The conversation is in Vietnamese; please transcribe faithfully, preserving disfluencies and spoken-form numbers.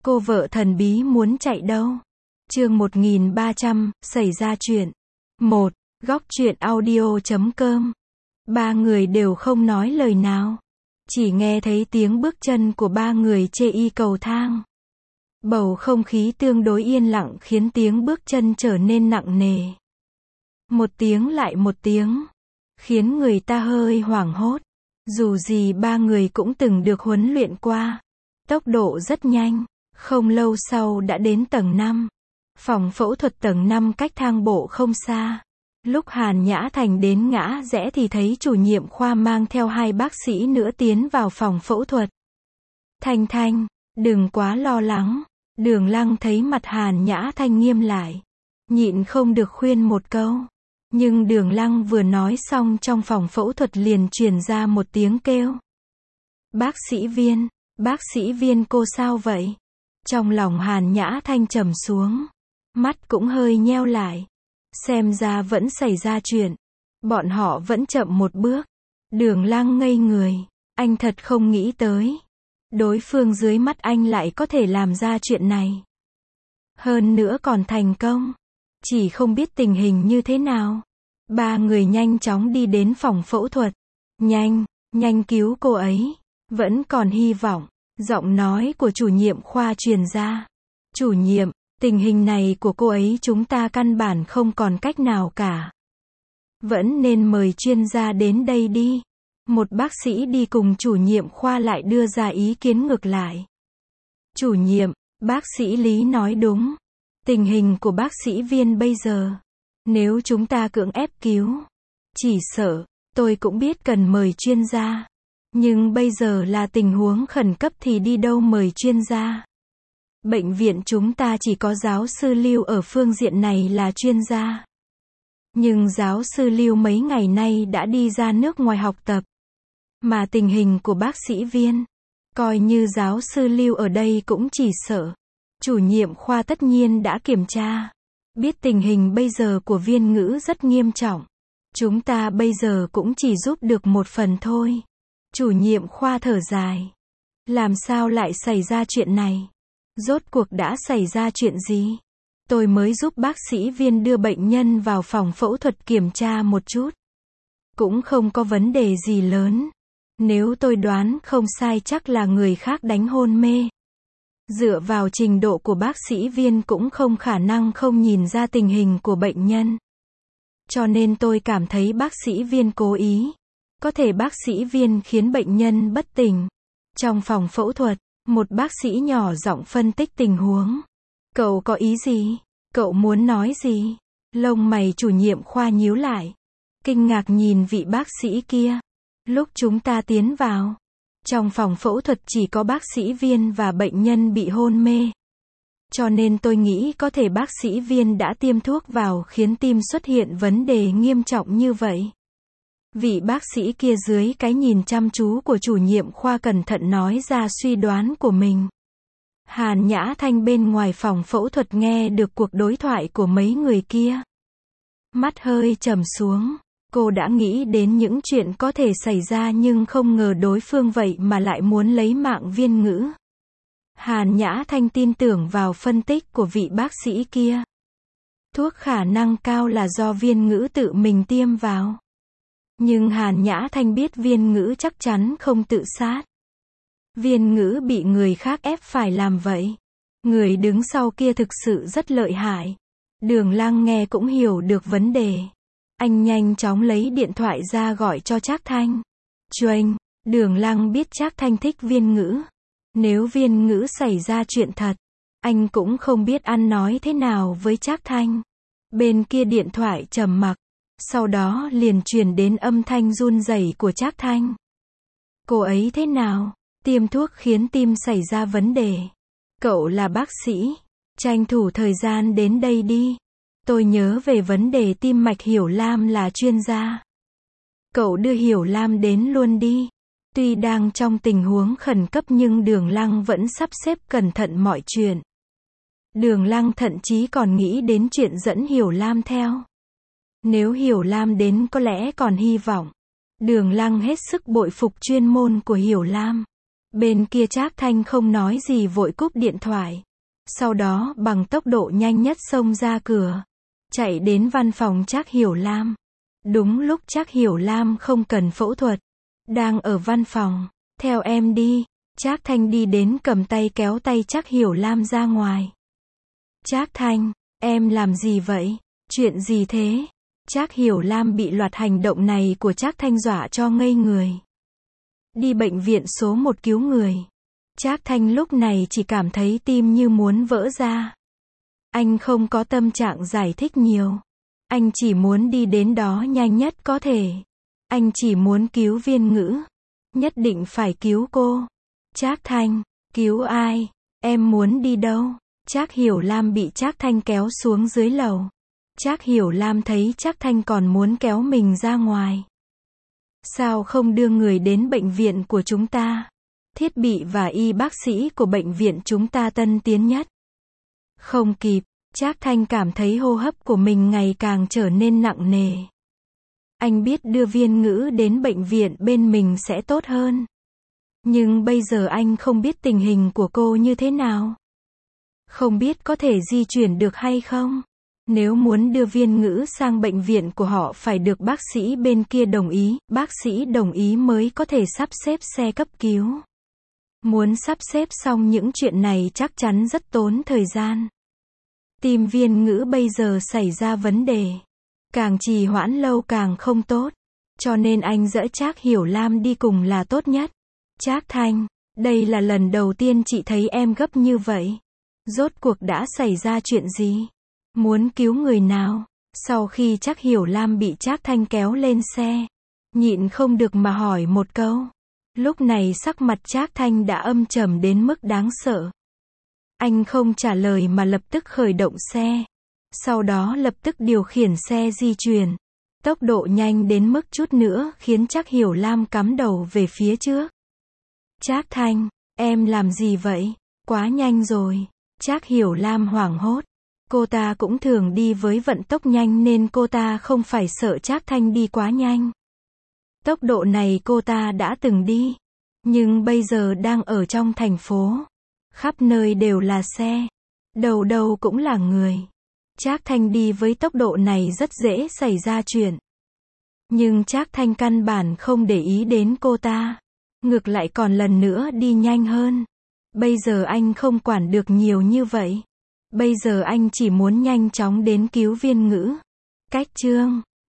Cô vợ thần bí muốn chạy đâu? Chương một nghìn ba trăm, xảy ra chuyện. một. Góc truyện audio chấm com. Ba người đều không nói lời nào. Chỉ nghe thấy tiếng bước chân của ba người chê y cầu thang. Bầu không khí tương đối yên lặng khiến tiếng bước chân trở nên nặng nề. Một tiếng lại một tiếng. Khiến người ta hơi hoảng hốt. Dù gì ba người cũng từng được huấn luyện qua. Tốc độ rất nhanh. Không lâu sau đã đến tầng năm. Phòng phẫu thuật tầng năm cách thang bộ không xa. Lúc Hàn Nhã Thành đến ngã rẽ thì thấy chủ nhiệm khoa mang theo hai bác sĩ nữa tiến vào phòng phẫu thuật. Thanh Thanh, đừng quá lo lắng. Đường Lăng thấy mặt Hàn Nhã Thanh nghiêm lại. Nhịn không được khuyên một câu. Nhưng Đường Lăng vừa nói xong trong phòng phẫu thuật liền truyền ra một tiếng kêu. Bác sĩ Viên, bác sĩ Viên cô sao vậy? Trong lòng Hàn Nhã Thanh trầm xuống. Mắt cũng hơi nheo lại. Xem ra vẫn xảy ra chuyện. Bọn họ vẫn chậm một bước. Đường Lăng ngây người. Anh thật không nghĩ tới. Đối phương dưới mắt anh lại có thể làm ra chuyện này. Hơn nữa còn thành công. Chỉ không biết tình hình như thế nào. Ba người nhanh chóng đi đến phòng phẫu thuật. Nhanh, nhanh cứu cô ấy. Vẫn còn hy vọng. Giọng nói của chủ nhiệm khoa truyền ra. Chủ nhiệm, tình hình này của cô ấy chúng ta căn bản không còn cách nào cả. Vẫn nên mời chuyên gia đến đây đi. Một bác sĩ đi cùng chủ nhiệm khoa lại đưa ra ý kiến ngược lại. Chủ nhiệm, bác sĩ Lý nói đúng. Tình hình của bác sĩ Viên bây giờ, nếu chúng ta cưỡng ép cứu, chỉ sợ, tôi cũng biết cần mời chuyên gia. Nhưng bây giờ là tình huống khẩn cấp thì đi đâu mời chuyên gia. Bệnh viện chúng ta chỉ có giáo sư Lưu ở phương diện này là chuyên gia. Nhưng giáo sư Lưu mấy ngày nay đã đi ra nước ngoài học tập. Mà tình hình của bác sĩ Viên, coi như giáo sư Lưu ở đây cũng chỉ sợ. Chủ nhiệm khoa tất nhiên đã kiểm tra. Biết tình hình bây giờ của Viên Ngữ rất nghiêm trọng. Chúng ta bây giờ cũng chỉ giúp được một phần thôi. Chủ nhiệm khoa thở dài. Làm sao lại xảy ra chuyện này? Rốt cuộc đã xảy ra chuyện gì? Tôi mới giúp bác sĩ Viên đưa bệnh nhân vào phòng phẫu thuật kiểm tra một chút. Cũng không có vấn đề gì lớn. Nếu tôi đoán không sai chắc là người khác đánh hôn mê. Dựa vào trình độ của bác sĩ Viên cũng không khả năng không nhìn ra tình hình của bệnh nhân. Cho nên tôi cảm thấy bác sĩ Viên cố ý. Có thể bác sĩ Viên khiến bệnh nhân bất tỉnh. Trong phòng phẫu thuật, một bác sĩ nhỏ giọng phân tích tình huống. Cậu có ý gì? Cậu muốn nói gì? Lông mày chủ nhiệm khoa nhíu lại. Kinh ngạc nhìn vị bác sĩ kia. Lúc chúng ta tiến vào, trong phòng phẫu thuật chỉ có bác sĩ Viên và bệnh nhân bị hôn mê. Cho nên tôi nghĩ có thể bác sĩ Viên đã tiêm thuốc vào khiến tim xuất hiện vấn đề nghiêm trọng như vậy. Vị bác sĩ kia dưới cái nhìn chăm chú của chủ nhiệm khoa cẩn thận nói ra suy đoán của mình. Hàn Nhã Thanh bên ngoài phòng phẫu thuật nghe được cuộc đối thoại của mấy người kia. Mắt hơi trầm xuống. Cô đã nghĩ đến những chuyện có thể xảy ra nhưng không ngờ đối phương vậy mà lại muốn lấy mạng Viên Ngữ. Hàn Nhã Thanh tin tưởng vào phân tích của vị bác sĩ kia. Thuốc khả năng cao là do Viên Ngữ tự mình tiêm vào. Nhưng Hàn Nhã Thanh biết Viên Ngữ chắc chắn không tự sát. Viên Ngữ bị người khác ép phải làm vậy. Người đứng sau kia thực sự rất lợi hại. Đường Lăng nghe cũng hiểu được vấn đề. Anh nhanh chóng lấy điện thoại ra gọi cho Trác Thanh. Chuênh, Đường Lăng biết Trác Thanh thích Viên Ngữ. Nếu Viên Ngữ xảy ra chuyện thật, anh cũng không biết ăn nói thế nào với Trác Thanh. Bên kia điện thoại trầm mặc. Sau đó liền truyền đến âm thanh run rẩy của Trác Thanh. Cô ấy thế nào? Tiêm thuốc khiến tim xảy ra vấn đề. Cậu là bác sĩ. Tranh thủ thời gian đến đây đi. Tôi nhớ về vấn đề tim mạch Hiểu Lam là chuyên gia. Cậu đưa Hiểu Lam đến luôn đi. Tuy đang trong tình huống khẩn cấp nhưng Đường Lăng vẫn sắp xếp cẩn thận mọi chuyện. Đường Lăng thậm chí còn nghĩ đến chuyện dẫn Hiểu Lam theo. Nếu Hiểu Lam đến có lẽ còn hy vọng. Đường Lăng hết sức bội phục chuyên môn của Hiểu Lam. Bên kia Trác Thanh không nói gì vội cúp điện thoại. Sau đó bằng tốc độ nhanh nhất xông ra cửa. Chạy đến văn phòng Trác Hiểu Lam. Đúng lúc Trác Hiểu Lam không cần phẫu thuật. Đang ở văn phòng. Theo em đi. Trác Thanh đi đến cầm tay kéo tay Trác Hiểu Lam ra ngoài. Trác Thanh, em làm gì vậy? Chuyện gì thế? Trác Hiểu Lam bị loạt hành động này của Trác Thanh dọa cho ngây người. Đi bệnh viện số một cứu người. Trác Thanh lúc này chỉ cảm thấy tim như muốn vỡ ra. Anh không có tâm trạng giải thích nhiều. Anh chỉ muốn đi đến đó nhanh nhất có thể. Anh chỉ muốn cứu Viên Ngữ. Nhất định phải cứu cô. Trác Thanh, cứu ai? Em muốn đi đâu? Trác Hiểu Lam bị Trác Thanh kéo xuống dưới lầu. Trác Hiểu Lam thấy Trác Thanh còn muốn kéo mình ra ngoài. Sao không đưa người đến bệnh viện của chúng ta? Thiết bị và y bác sĩ của bệnh viện chúng ta tân tiến nhất. Không kịp, Trác Thanh cảm thấy hô hấp của mình ngày càng trở nên nặng nề. Anh biết đưa Viên Ngữ đến bệnh viện bên mình sẽ tốt hơn. Nhưng bây giờ anh không biết tình hình của cô như thế nào. Không biết có thể di chuyển được hay không. Nếu muốn đưa Viên Ngữ sang bệnh viện của họ phải được bác sĩ bên kia đồng ý, bác sĩ đồng ý mới có thể sắp xếp xe cấp cứu. Muốn sắp xếp xong những chuyện này chắc chắn rất tốn thời gian. Tim Viên Ngữ bây giờ xảy ra vấn đề. Càng trì hoãn lâu càng không tốt. Cho nên anh dỡ Trác Hiểu Lam đi cùng là tốt nhất. Trác Thanh, đây là lần đầu tiên chị thấy em gấp như vậy. Rốt cuộc đã xảy ra chuyện gì? Muốn cứu người nào? Sau khi Trác Hiểu Lam bị Trác Thanh kéo lên xe, nhịn không được mà hỏi một câu. Lúc này sắc mặt Trác Thanh đã âm trầm đến mức đáng sợ. Anh không trả lời mà lập tức khởi động xe. Sau đó lập tức điều khiển xe di chuyển. Tốc độ nhanh đến mức chút nữa khiến Trác Hiểu Lam cắm đầu về phía trước. Trác Thanh, em làm gì vậy? Quá nhanh rồi. Trác Hiểu Lam hoảng hốt. Cô ta cũng thường đi với vận tốc nhanh nên cô ta không phải sợ Trác Thanh đi quá nhanh. Tốc độ này cô ta đã từng đi. Nhưng bây giờ đang ở trong thành phố. Khắp nơi đều là xe. Đầu đầu cũng là người. Trác Thanh đi với tốc độ này rất dễ xảy ra chuyện. Nhưng Trác Thanh căn bản không để ý đến cô ta. Ngược lại còn lần nữa đi nhanh hơn. Bây giờ anh không quản được nhiều như vậy. Bây giờ anh chỉ muốn nhanh chóng đến cứu Viên Ngữ. Cách chương